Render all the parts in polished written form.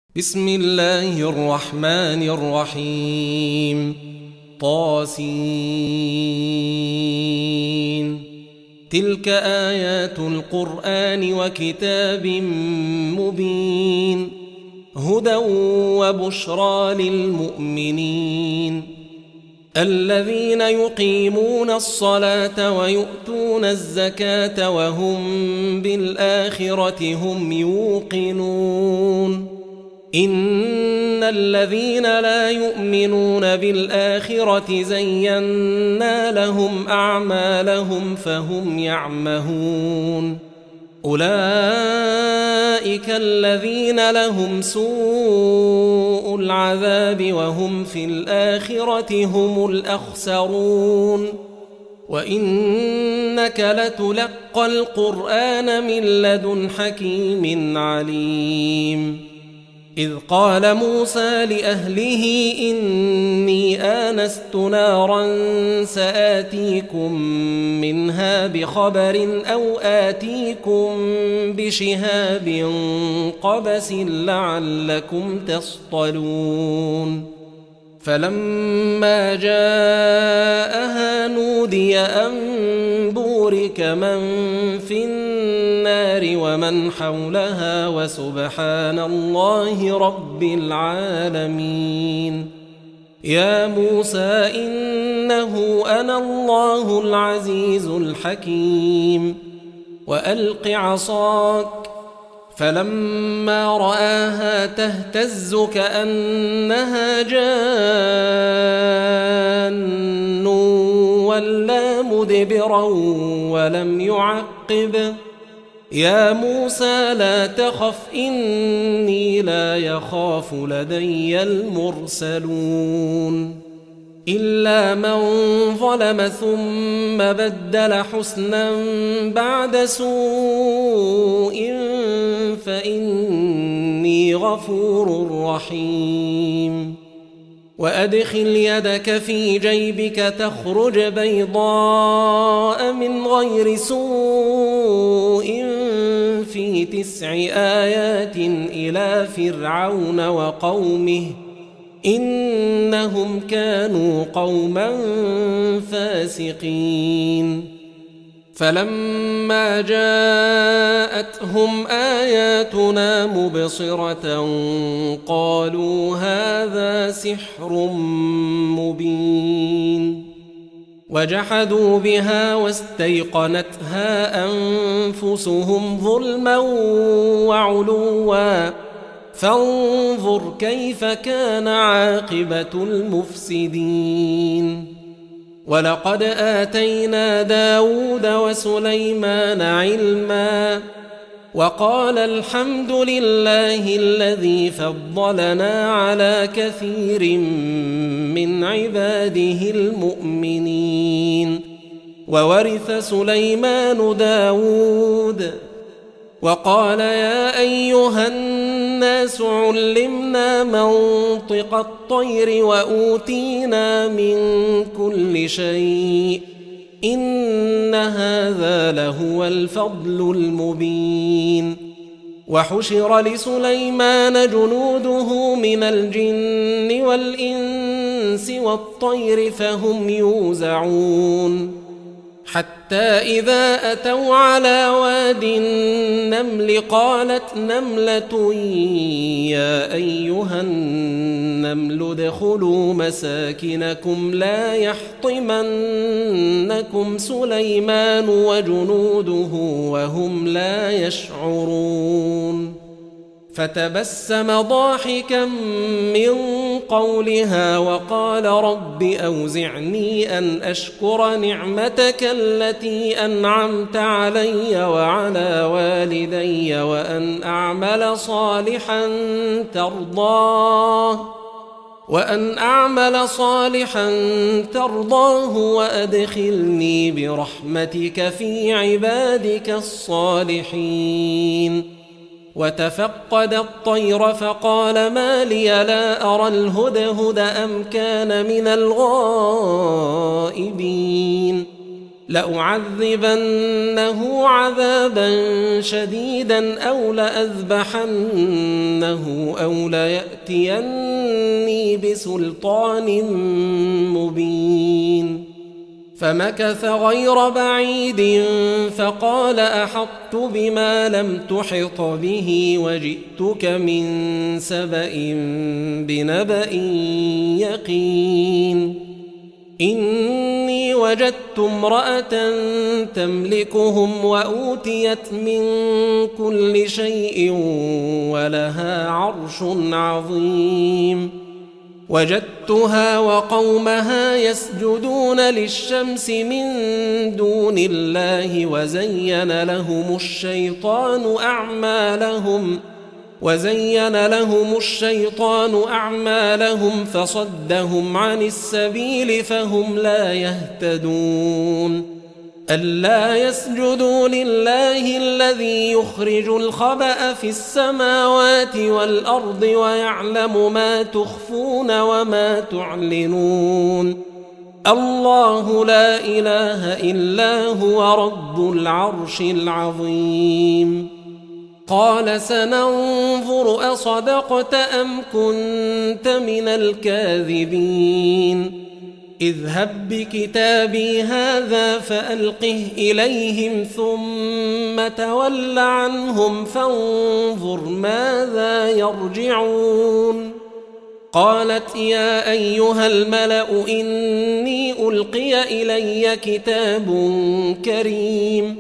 بسم الله الرحمن الرحيم طاسين تلك آيات القرآن وكتاب مبين هدى وبشرى للمؤمنين الذين يقيمون الصلاة ويؤتون الزكاة وهم بالآخرة هم يوقنون إن الذين لا يؤمنون بالآخرة زينا لهم أعمالهم فهم يعمهون أولئك الذين لهم سوء العذاب وهم في الآخرة هم الأخسرون وإنك لتلقى القرآن من لدن حكيم عليم إذ قال موسى لأهله إني آنست نارا سآتيكم منها بخبر أو آتيكم بشهاب قبس لعلكم تصطلون فلما جاءها نودي أن بورك من في النار ومن حولها وسبحان الله رب العالمين يا موسى إنه أنا الله العزيز الحكيم وألق عصاك فلما رآها تهتز كأنها جان ولا مدبرا ولم يعقب يا موسى لا تخف إني لا يخاف لدي المرسلون إلا من ظلم ثم بدل حسنا بعد سوء فإني غفور رحيم وأدخل يدك في جيبك تخرج بيضاء من غير سوء في 9 آيات إلى فرعون وقومه إنهم كانوا قوما فاسقين فلما جاءتهم آياتنا مبصرة قالوا هذا سحر مبين وجحدوا بها واستيقنتها أنفسهم ظلما وعلوا فانظر كيف كان عاقبة المفسدين ولقد آتينا داود وسليمان علما وقال الحمد لله الذي فضلنا على كثير من عباده المؤمنين وورث سليمان داود وقال يا أيها الناس علمنا منطق الطير وأوتينا من كل شيء إن هذا لهو الفضل المبين وحشر لسليمان جنوده من الجن والإنس والطير فهم يوزعون حتى إذا أتوا على واد النمل قالت نملة يا أيها النمل ادخلوا مساكنكم لا يحطمنكم سليمان وجنوده وهم لا يشعرون فتبسم ضاحكا من قولها وقال رب أوزعني أن أشكر نعمتك التي أنعمت علي وعلى والدي وأن أعمل صالحا ترضاه وأدخلني برحمتك في عبادك الصالحين وتفقد الطير فقال ما لي لا أرى الهدهد أم كان من الغائبين لأعذبنه عذابا شديدا أو لأذبحنه أو ليأتيني بسلطان مبين. فمكث غير بعيد فقال أحطت بما لم تحط به وجئتك من سبأ بنبأ يقين. إني وجدت امرأة تملكهم وأوتيت من كل شيء ولها عرش عظيم. وجدتها وقومها يسجدون للشمس من دون الله وزين لهم الشيطان أعمالهم فصدهم عن السبيل فهم لا يهتدون. ألا يسجدوا لله الذي يخرج الخبأ في السماوات والأرض ويعلم ما تخفون وما تعلنون. الله لا إله إلا هو رب العرش العظيم. قال سننظر أصدقت أم كنت من الكاذبين. اذهب بكتابي هذا فألقه إليهم ثم تول عنهم فانظر ماذا يرجعون. قالت يا أيها الملأ إني ألقي إلي كتاب كريم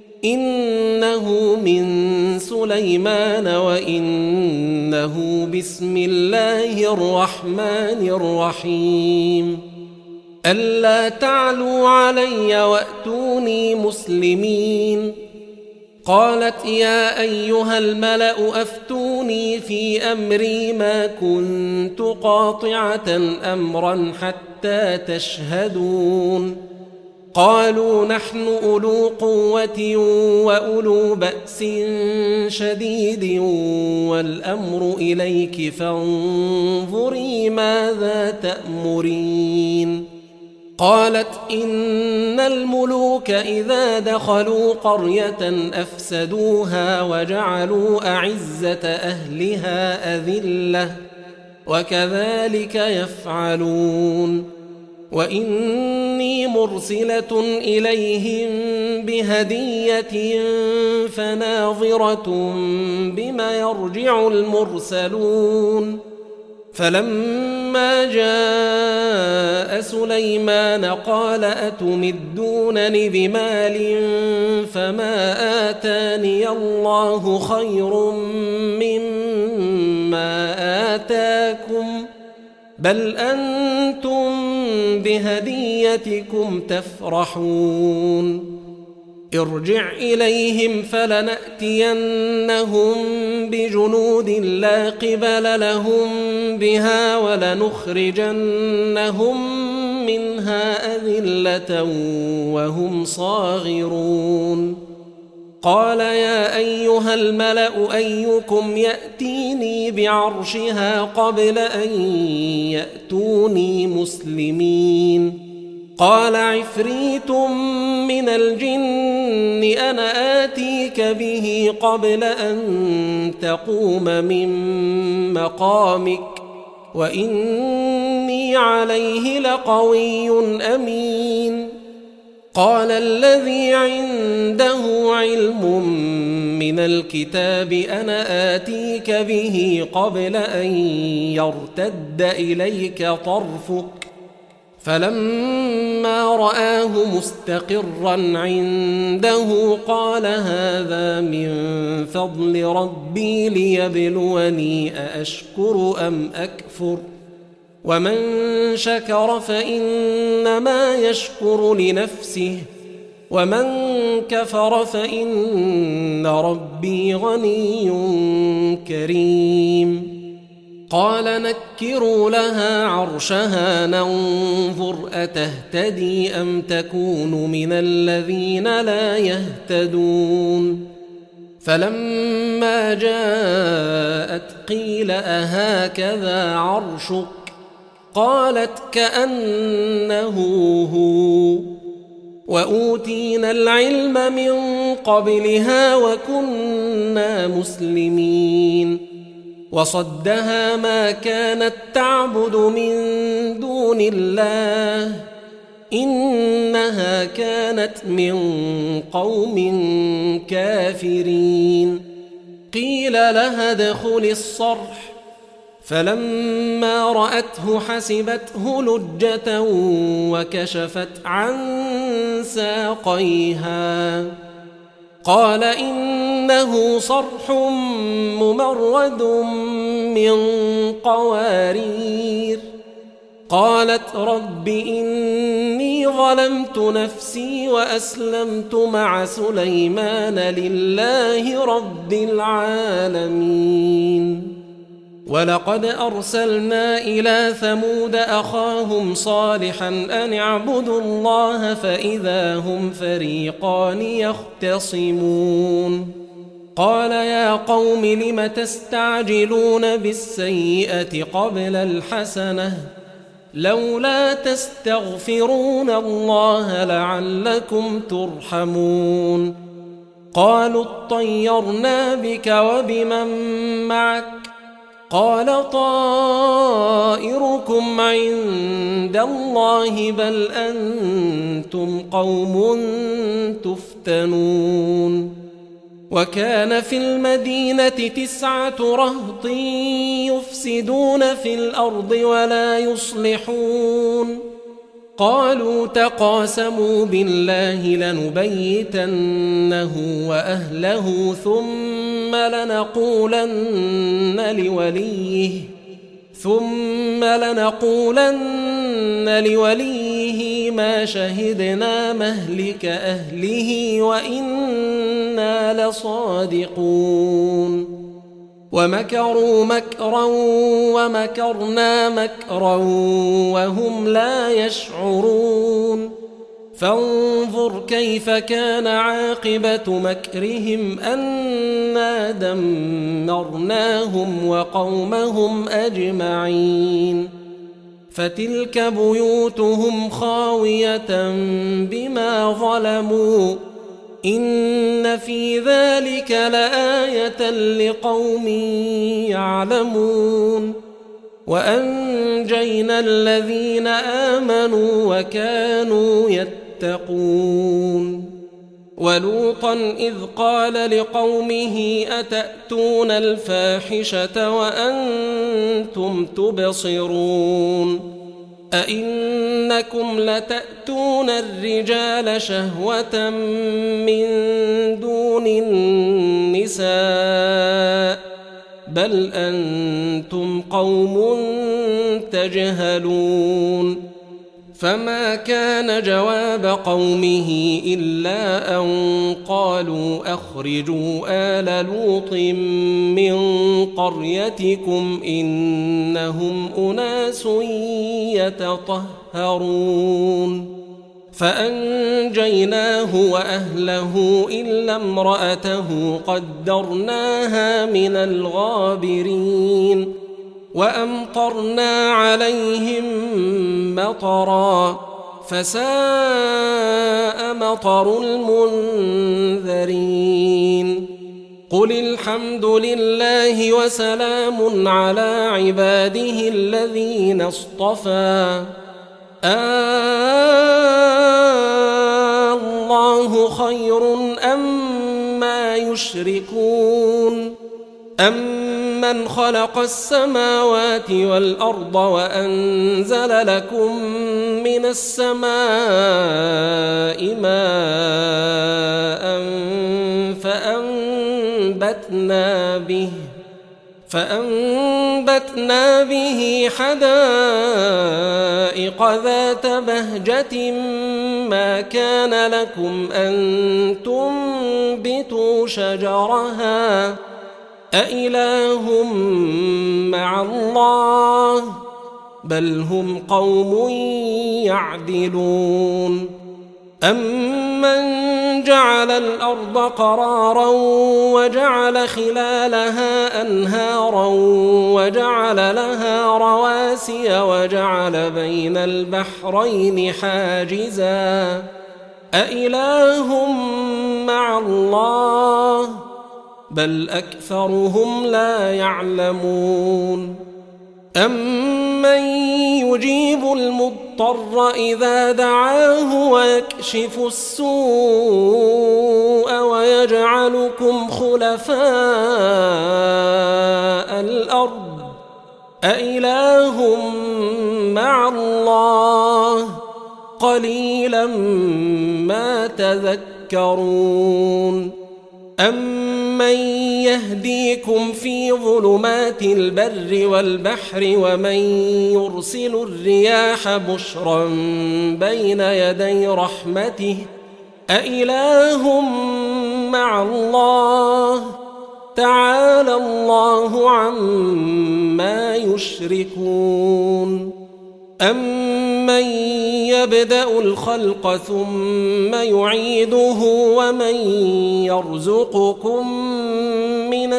إنه من سليمان وإنه بسم الله الرحمن الرحيم. ألا تعلوا علي وأتوني مسلمين. قالت يا أيها الملأ أفتوني في أمري ما كنت قاطعة أمرا حتى تشهدون. قالوا نحن أولو قوة وأولو بأس شديد والأمر إليك فانظري ماذا تأمرين. قالت إن الملوك إذا دخلوا قرية أفسدوها وجعلوا أعزة أهلها أذلة وكذلك يفعلون. وإني مرسلة إليهم بهدية فناظرة بما يرجع المرسلون. فلما جاء سليمان قال أتمدونني بمال فما آتاني الله خير مما آتاكم بل أنتم بهديتكم تفرحون. ارجع إليهم فلنأتينهم بجنود لا قبل لهم بها ولنخرجنهم منها أذلة وهم صاغرون. قال يا أيها الملأ أيكم يأتيني بعرشها قبل أن يأتوني مسلمين. قال عفريت من الجن أنا آتيك به قبل أن تقوم من مقامك وإني عليه لقوي أمين. قال الذي عنده علم من الكتاب أنا آتيك به قبل أن يرتد إليك طرفك فلما رآه مستقرا عنده قال هذا من فضل ربي ليبلوني أأشكر أم أكفر ومن شكر فإنما يشكر لنفسه ومن كفر فإن ربي غني كريم. قال نكروا لها عرشها ننظر أتهتدي أم تكون من الذين لا يهتدون. فلما جاءت قيل أهكذا عرشك قالت كأنه هو وأوتينا العلم من قبلها وكنا مسلمين وصدها ما كانت تعبد من دون الله إنها كانت من قوم كافرين قيل لها ادخل الصرح فلما رأته حسبته لجة وكشفت عن ساقيها قال إنه صرح ممرد من قوارير قالت رب إني ظلمت نفسي وأسلمت مع سليمان لله رب العالمين ولقد أرسلنا إلى ثمود أخاهم صالحا أن اعبدوا الله فإذا هم فريقان يختصمون قال يا قوم لم تستعجلون بالسيئة قبل الحسنة لولا تستغفرون الله لعلكم ترحمون قالوا اطيرنا بك وبمن معك قال طائركم عند الله بل أنتم قوم تفتنون وكان في المدينة 9 رهط يفسدون في الأرض ولا يصلحون قالوا تقاسموا بالله لنبيتنه وأهله ثم لنقولن لوليه ما شهدنا مهلك أهله وإنا لصادقون ومكروا مكرا ومكرنا مكرا وهم لا يشعرون فانظر كيف كان عاقبة مكرهم أنا دمرناهم وقومهم أجمعين فتلك بيوتهم خاوية بما ظلموا إن في ذلك لآية لقوم يعلمون وأنجينا الذين آمنوا وكانوا يتقون ولوطا إذ قال لقومه أتأتون الفاحشة وأنتم تبصرون أئنكم لتأتون الرجال شهوة من دون النساء بل أنتم قوم تجهلون فما كان جواب قومه إلا أن قالوا أخرجوا آل لوط من قريتكم إنهم أناس يتطهرون فأنجيناه وأهله إلا امرأته قدرناها من الغابرين وأمطرنا عليهم مطرا فساء مطر المنذرين قل الحمد لله وسلام على عباده الذين اصطفى الله خير أما يشركون أمن خلق السماوات والأرض وأنزل لكم من السماء ماء فأنبتنا به حدائق ذات بهجة ما كان لكم أن تنبتوا شجرها أإله مع الله بل هم قوم يعدلون أمن جعل الأرض قرارا وجعل خلالها أنهارا وجعل لها رواسي وجعل بين البحرين حاجزا أإله مع الله بل أكثرهم لا يعلمون أمن يجيب المضطر إذا دعاه ويكشف السوء ويجعلكم خلفاء الأرض أإله مع الله قليلا ما تذكرون أمن يهديكم في ظلمات البر والبحر ومن يرسل الرياح بشرا بين يدي رحمته أإله مع الله تعالى الله عما يشركون أمن يبدأ الخلق ثم يعيده ومن يرزقكم من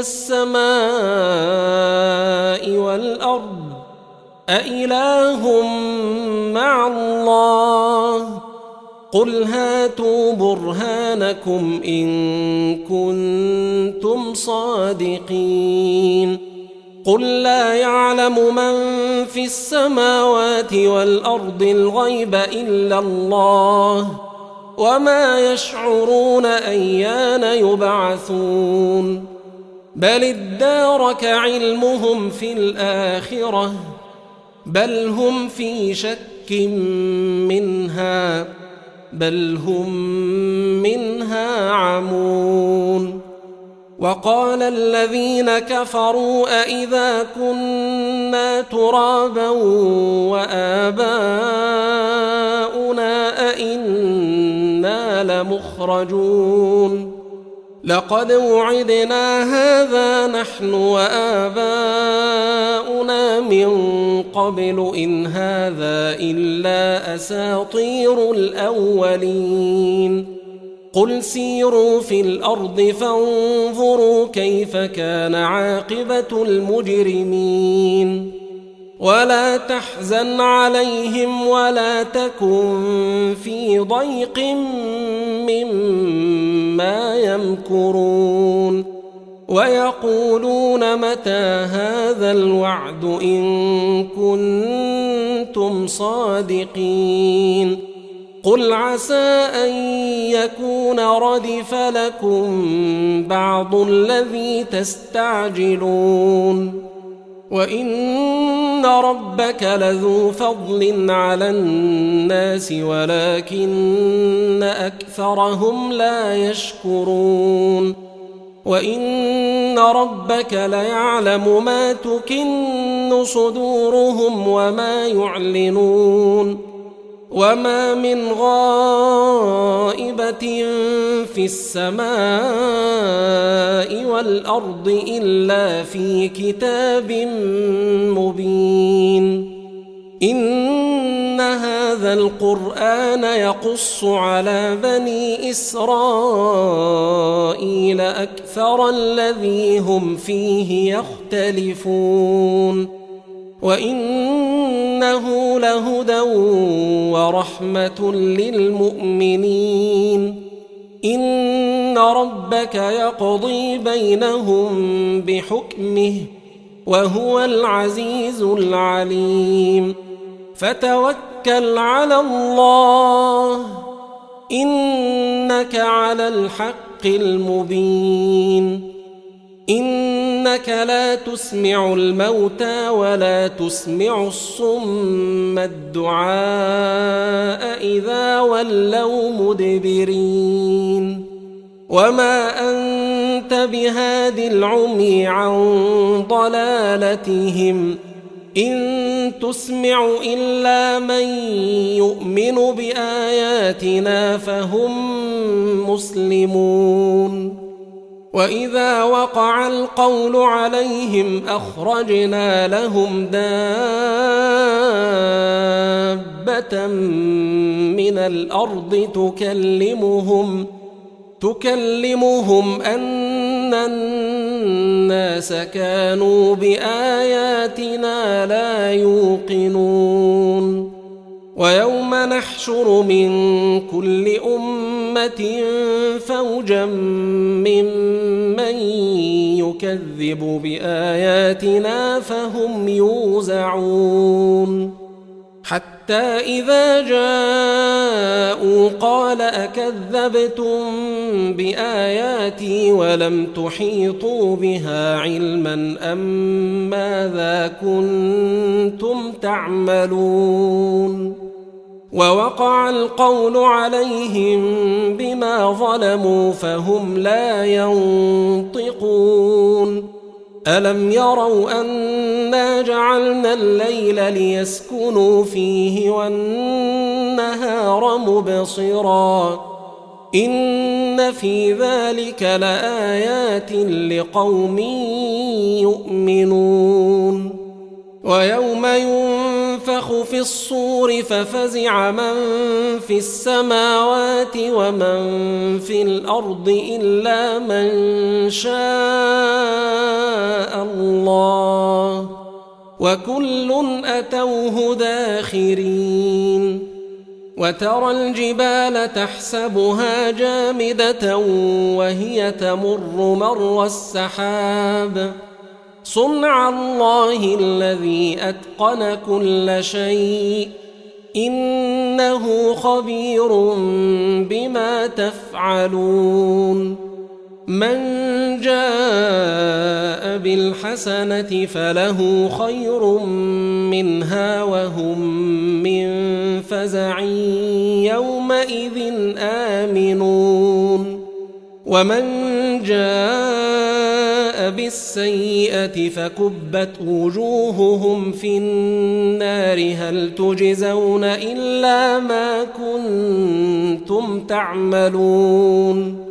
السماء والأرض أإله مع الله قل هاتوا برهانكم إن كنتم صادقين قل لا يعلم من في السماوات والأرض الغيب إلا الله وما يشعرون أيان يبعثون بل ادارك علمهم في الآخرة بل هم في شك منها بل هم منها عمون وقال الذين كفروا أإذا كنا ترابا وآباؤنا أئنا لمخرجون لقد وعدنا هذا نحن وآباؤنا من قبل إن هذا إلا أساطير الأولين قل سيروا في الأرض فانظروا كيف كان عاقبة المجرمين ولا تحزن عليهم ولا تكن في ضيق مما يمكرون ويقولون متى هذا الوعد إن كنتم صادقين قل عسى أن يكون ردف لكم بعض الذي تستعجلون وإن ربك لذو فضل على الناس ولكن أكثرهم لا يشكرون وإن ربك ليعلم ما تكن صدورهم وما يعلنون وما من غائبة في السماء والأرض إلا في كتاب مبين إن هذا القرآن يقص على بني إسرائيل أكثر الذي هم فيه يختلفون وإنه لهدى ورحمة للمؤمنين إن ربك يقضي بينهم بحكمه وهو العزيز العليم فتوكل على الله إنك على الحق المبين إنك لا تسمع الموتى ولا تسمع الصم الدعاء إذا ولوا مدبرين وما أنت بهاد العمي عن ضلالتهم إن تسمع إلا من يؤمن بآياتنا فهم مسلمون وإذا وقع القول عليهم أخرجنا لهم دابة من الأرض تكلمهم أن الناس كانوا بآياتنا لا يوقنون ويوم نحشر من كل أمة فوجا ممن يكذب بآياتنا فهم يوزعون حتى إذا جاءوا قال أكذبتم بآياتي ولم تحيطوا بها علما أم ماذا كنتم تعملون ووقع القول عليهم بما ظلموا فهم لا ينطقون ألم يروا أنا جعلنا الليل ليسكنوا فيه والنهار مبصرا إن في ذلك لآيات لقوم يؤمنون ويوم ينفخ في الصور ففزع من في السماوات ومن في الأرض إلا من شاء الله وكل أتوه داخرين وترى الجبال تحسبها جامدة وهي تمر مر السحاب صنع الله الذي أتقن كل شيء إنه خبير بما تفعلون من جاء بالحسنة فله خير منها وهم من فزع يومئذ آمنون ومن جاء بالسيئة فكبت وجوههم في النار هل تجزون إلا ما كنتم تعملون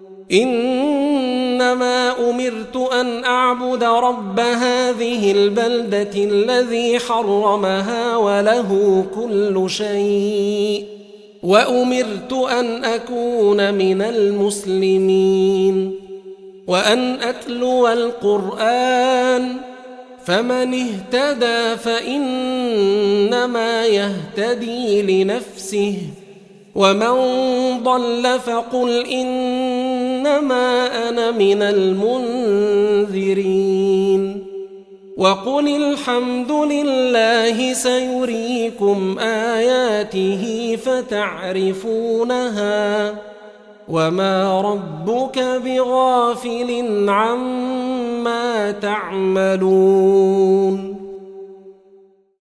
إنما أمرت أن أعبد رب هذه البلدة الذي حرمها وله كل شيء وأمرت أن أكون من المسلمين وأن أتلو القرآن فمن اهتدى فإنما يهتدي لنفسه ومن ضل فقل إنما أنا من المنذرين وقل الحمد لله سيريكم آياته فتعرفونها وما ربك بغافل عما تعملون